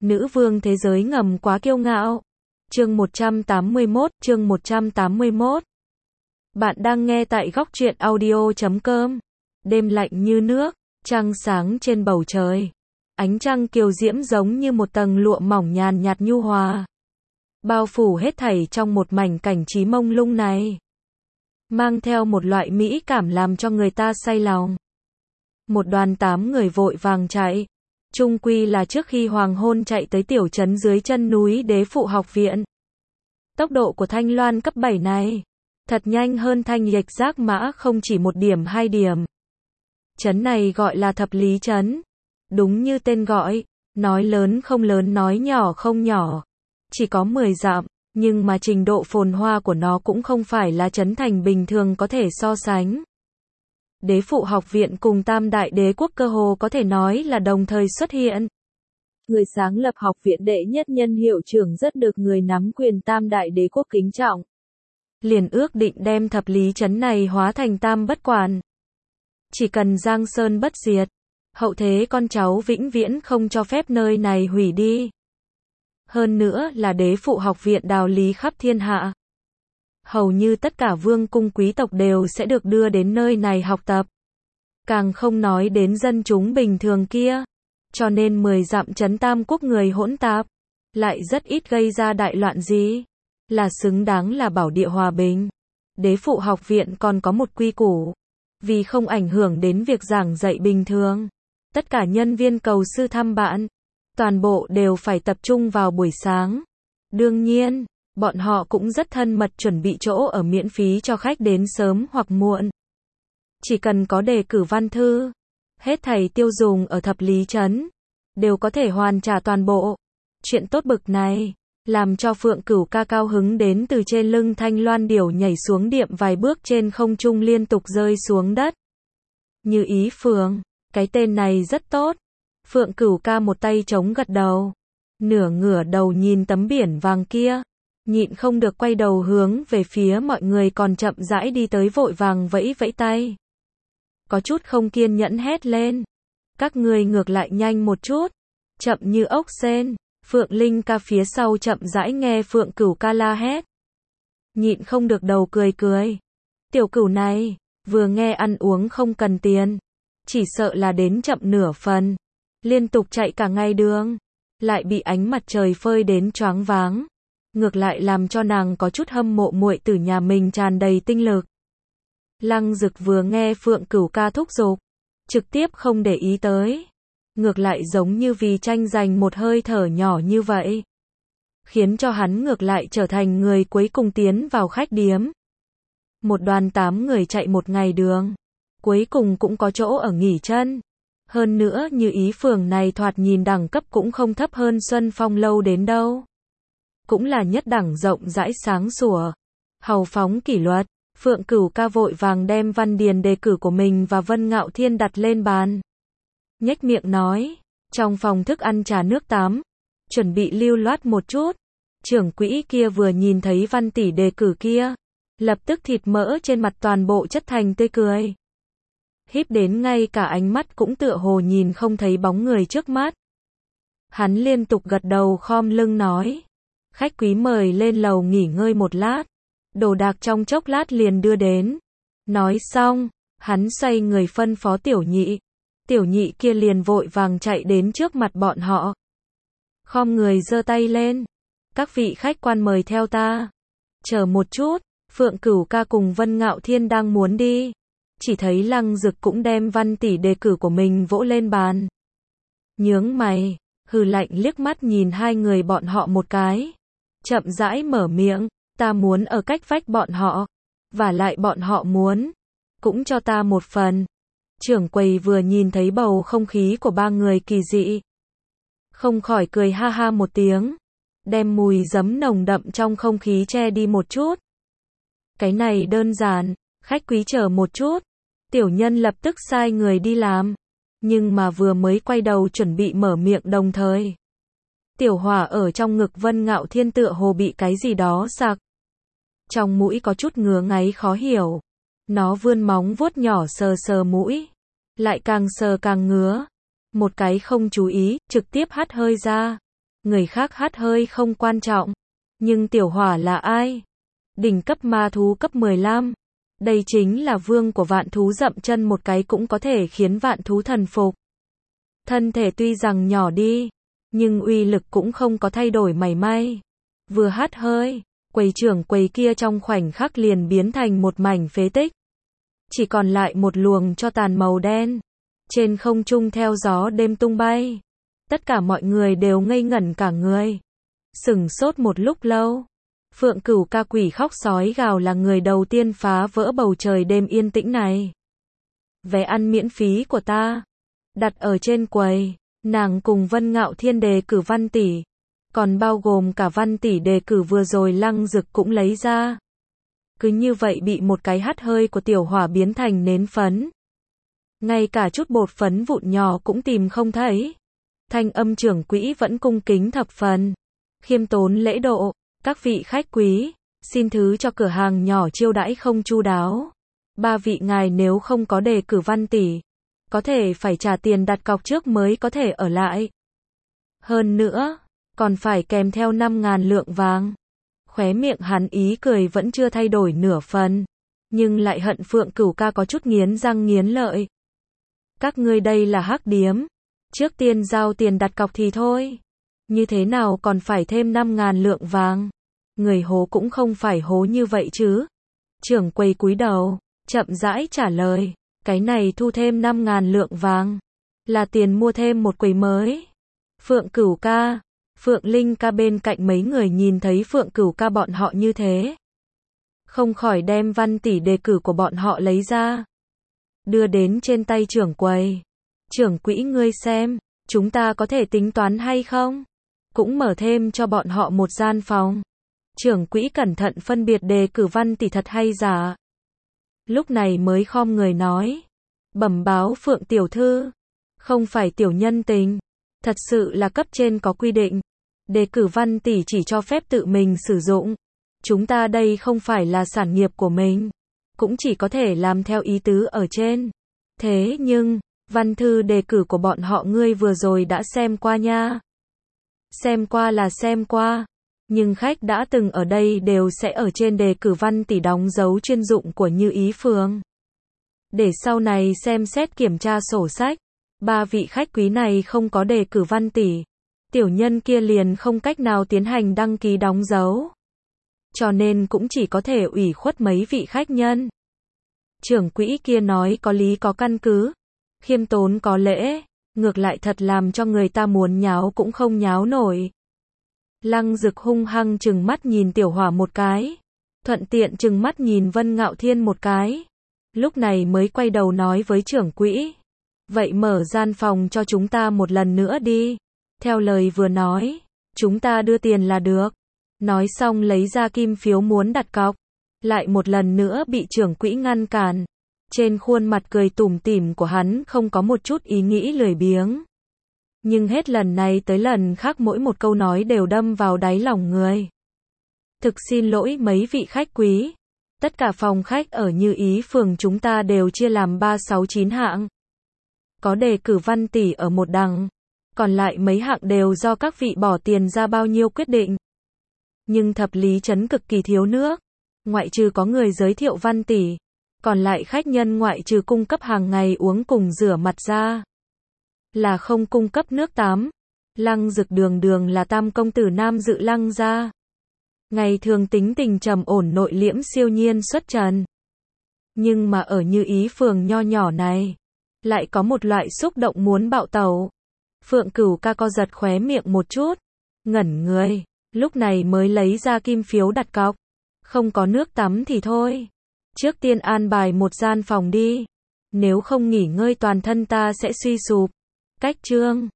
Nữ vương thế giới ngầm quá kiêu ngạo. Chương 181. Bạn đang nghe tại góc truyện audio.com. Đêm lạnh như nước, trăng sáng trên bầu trời. Ánh trăng kiều diễm giống như một tầng lụa mỏng nhàn nhạt nhu hòa, bao phủ hết thảy trong một mảnh cảnh trí mông lung này, mang theo một loại mỹ cảm làm cho người ta say lòng. Một đoàn 8 người vội vàng chạy, chung quy là trước khi hoàng hôn chạy tới tiểu trấn dưới chân núi Đế Phụ học viện. Tốc độ của Thanh Loan cấp 7 này thật nhanh hơn Thanh Dịch Giác Mã không chỉ 1 điểm 2 điểm. Trấn này gọi là Thập Lý Trấn. Đúng như tên gọi, nói lớn không lớn, nói nhỏ không nhỏ. Chỉ có 10 dặm, nhưng mà trình độ phồn hoa của nó cũng không phải là trấn thành bình thường có thể so sánh. Đế Phụ học viện cùng Tam Đại Đế quốc cơ hồ có thể nói là đồng thời xuất hiện. Người sáng lập học viện đệ nhất nhân hiệu trưởng rất được người nắm quyền Tam Đại Đế quốc kính trọng. Liền ước định đem Thập Lý Trấn này hóa thành Tam Bất Quản. Chỉ cần Giang Sơn bất diệt, hậu thế con cháu vĩnh viễn không cho phép nơi này hủy đi. Hơn nữa là Đế Phụ học viện đạo lý khắp thiên hạ. Hầu như tất cả vương cung quý tộc đều sẽ được đưa đến nơi này học tập. Càng không nói đến dân chúng bình thường kia. Cho nên 10 dặm trấn Tam Quốc người hỗn tạp, lại rất ít gây ra đại loạn gì. Là xứng đáng là bảo địa hòa bình. Đế Phụ học viện còn có một quy củ. Vì không ảnh hưởng đến việc giảng dạy bình thường, tất cả nhân viên cầu sư thăm bạn, toàn bộ đều phải tập trung vào buổi sáng. Đương nhiên, bọn họ cũng rất thân mật chuẩn bị chỗ ở miễn phí cho khách đến sớm hoặc muộn. Chỉ cần có đề cử văn thư, hết thảy tiêu dùng ở Thập Lý Trấn đều có thể hoàn trả toàn bộ. Chuyện tốt bực này làm cho Phượng Cửu ca cao hứng đến từ trên lưng Thanh Loan điểu nhảy xuống điệm vài bước trên không trung liên tục rơi xuống đất. Như ý Phượng, cái tên này rất tốt. Phượng Cửu ca một tay chống gật đầu, nửa ngửa đầu nhìn tấm biển vàng kia, nhịn không được quay đầu hướng về phía mọi người còn chậm rãi đi tới, vội vàng vẫy vẫy tay. Có chút không kiên nhẫn hét lên. Các người ngược lại nhanh một chút, chậm như ốc sên. Phượng Linh ca phía sau chậm rãi nghe Phượng Cửu ca la hét, nhịn không được đầu cười cười. Tiểu cửu này, vừa nghe ăn uống không cần tiền, chỉ sợ là đến chậm nửa phần. Liên tục chạy cả ngày đường, lại bị ánh mặt trời phơi đến choáng váng. Ngược lại làm cho nàng có chút hâm mộ muội tử nhà mình tràn đầy tinh lực. Lăng Dực vừa nghe Phượng Cửu ca thúc giục, trực tiếp không để ý tới. Ngược lại giống như vì tranh giành một hơi thở nhỏ như vậy, khiến cho hắn ngược lại trở thành người cuối cùng tiến vào khách điếm. Một đoàn 8 người chạy một ngày đường, cuối cùng cũng có chỗ ở nghỉ chân. Hơn nữa như ý phường này thoạt nhìn đẳng cấp cũng không thấp hơn Xuân Phong lâu đến đâu. Cũng là nhất đẳng rộng rãi sáng sủa, hào phóng kỷ luật. Phượng Cửu ca vội vàng đem văn điền đề cử của mình và Vân Ngạo Thiên đặt lên bàn. Nhếch miệng nói, trong phòng thức ăn trà nước tắm, chuẩn bị lưu loát một chút. Trưởng quỹ kia vừa nhìn thấy Văn tỷ đề cử kia, lập tức thịt mỡ trên mặt toàn bộ chất thành tươi cười. Híp đến ngay cả ánh mắt cũng tựa hồ nhìn không thấy bóng người trước mắt. Hắn liên tục gật đầu khom lưng nói, khách quý mời lên lầu nghỉ ngơi một lát, đồ đạc trong chốc lát liền đưa đến. Nói xong, hắn xoay người phân phó tiểu nhị. Tiểu nhị kia liền vội vàng chạy đến trước mặt bọn họ, khom người giơ tay lên. Các vị khách quan mời theo ta. Chờ một chút, Phượng Cửu ca cùng Vân Ngạo Thiên đang muốn đi, chỉ thấy Lăng Dực cũng đem Văn tỷ đề cử của mình vỗ lên bàn. Nhướng mày, hừ lạnh liếc mắt nhìn hai người bọn họ một cái, chậm rãi mở miệng, ta muốn ở cách vách bọn họ, và lại bọn họ muốn, cũng cho ta một phần. Trưởng quầy vừa nhìn thấy bầu không khí của ba người kỳ dị, không khỏi cười ha ha một tiếng, đem mùi giấm nồng đậm trong không khí che đi một chút. Cái này đơn giản, khách quý chờ một chút. Tiểu nhân lập tức sai người đi làm, nhưng mà vừa mới quay đầu chuẩn bị mở miệng đồng thời, tiểu hỏa ở trong ngực Vân Ngạo Thiên tựa hồ bị cái gì đó sặc. Trong mũi có chút ngứa ngáy khó hiểu. Nó vươn móng vuốt nhỏ sờ sờ mũi, lại càng sờ càng ngứa. Một cái không chú ý, trực tiếp hắt hơi ra. Người khác hắt hơi không quan trọng. Nhưng Tiểu Hỏa là ai? Đỉnh cấp ma thú cấp 15. Đây chính là vương của vạn thú, dậm chân một cái cũng có thể khiến vạn thú thần phục. Thân thể tuy rằng nhỏ đi, nhưng uy lực cũng không có thay đổi mảy may. Vừa hắt hơi, quầy trưởng quầy kia trong khoảnh khắc liền biến thành một mảnh phế tích. Chỉ còn lại một luồng tro tàn màu đen. Trên không trung theo gió đêm tung bay. Tất cả mọi người đều ngây ngẩn cả người. Sửng sốt một lúc lâu. Phượng Cửu ca quỷ khóc sói gào là người đầu tiên phá vỡ bầu trời đêm yên tĩnh này. Vé ăn miễn phí của ta. Đặt ở trên quầy. Nàng cùng Vân Ngạo Thiên đề cử Văn tỷ. Còn bao gồm cả Văn tỷ đề cử vừa rồi Lăng Dực cũng lấy ra. Cứ như vậy bị một cái hắt hơi của Tiểu Hỏa biến thành nến phấn. Ngay cả chút bột phấn vụn nhỏ cũng tìm không thấy. Thanh âm trưởng quỹ vẫn cung kính thập phần. Khiêm tốn lễ độ. Các vị khách quý, xin thứ cho cửa hàng nhỏ chiêu đãi không chu đáo. Ba vị ngài nếu không có đề cử Văn tỷ, có thể phải trả tiền đặt cọc trước mới có thể ở lại. Hơn nữa, còn phải kèm theo 5.000 lượng vàng. Khóe miệng hắn ý cười vẫn chưa thay đổi nửa phần, nhưng lại hận Phượng Cửu ca có chút nghiến răng nghiến lợi. Các ngươi đây là hắc điếm, trước tiên giao tiền đặt cọc thì thôi. Như thế nào còn phải thêm 5.000 lượng vàng? Người hố cũng không phải hố như vậy chứ. Trưởng quầy cúi đầu, chậm rãi trả lời, cái này thu thêm 5.000 lượng vàng, là tiền mua thêm một quầy mới. Phượng Cửu ca, Phượng Linh ca bên cạnh mấy người nhìn thấy Phượng Cửu ca bọn họ như thế. Không khỏi đem Văn tỷ đề cử của bọn họ lấy ra. Đưa đến trên tay trưởng quầy. Trưởng quỹ ngươi xem, chúng ta có thể tính toán hay không? Cũng mở thêm cho bọn họ một gian phòng. Trưởng quỹ cẩn thận phân biệt đề cử Văn tỷ thật hay giả. Lúc này mới khom người nói. Bẩm báo Phượng tiểu thư. Không phải tiểu nhân tình. Thật sự là cấp trên có quy định. Đề cử Văn tỷ chỉ cho phép tự mình sử dụng. Chúng ta đây không phải là sản nghiệp của mình. Cũng chỉ có thể làm theo ý tứ ở trên. Thế nhưng, văn thư đề cử của bọn họ ngươi vừa rồi đã xem qua nha. Xem qua là xem qua. Nhưng khách đã từng ở đây đều sẽ ở trên đề cử Văn tỷ đóng dấu chuyên dụng của Như Ý Phường. Để sau này xem xét kiểm tra sổ sách. Ba vị khách quý này không có đề cử Văn tỷ. Tiểu nhân kia liền không cách nào tiến hành đăng ký đóng dấu. Cho nên cũng chỉ có thể ủy khuất mấy vị khách nhân. Trưởng quỹ kia nói có lý có căn cứ. Khiêm tốn có lễ. Ngược lại thật làm cho người ta muốn nháo cũng không nháo nổi. Lăng Dực hung hăng trừng mắt nhìn Tiểu Hỏa một cái. Thuận tiện trừng mắt nhìn Vân Ngạo Thiên một cái. Lúc này mới quay đầu nói với trưởng quỹ. Vậy mở gian phòng cho chúng ta một lần nữa đi. Theo lời vừa nói, chúng ta đưa tiền là được. Nói xong lấy ra kim phiếu muốn đặt cọc. Lại một lần nữa bị trưởng quỹ ngăn cản. Trên khuôn mặt cười tủm tỉm của hắn không có một chút ý nghĩ lười biếng. Nhưng hết lần này tới lần khác mỗi một câu nói đều đâm vào đáy lòng người. Thực xin lỗi mấy vị khách quý. Tất cả phòng khách ở Như Ý Phường chúng ta đều chia làm 369 hạng. Có đề cử Văn tỷ ở một đằng. Còn lại mấy hạng đều do các vị bỏ tiền ra bao nhiêu quyết định. Nhưng thập lý trấn cực kỳ thiếu nước. Ngoại trừ có người giới thiệu Văn tỷ. Còn lại khách nhân ngoại trừ cung cấp hàng ngày uống cùng rửa mặt ra. Là không cung cấp nước tắm. Lăng Dực đường đường là tam công tử nam dự Lăng gia. Ngày thường tính tình trầm ổn nội liễm siêu nhiên xuất trần. Nhưng mà ở Như Ý Phường nho nhỏ này. Lại có một loại xúc động muốn bạo tẩu. Phượng Cửu ca co giật khóe miệng một chút. Ngẩn người. Lúc này mới lấy ra kim phiếu đặt cọc. Không có nước tắm thì thôi. Trước tiên an bài một gian phòng đi. Nếu không nghỉ ngơi toàn thân ta sẽ suy sụp. Cách chương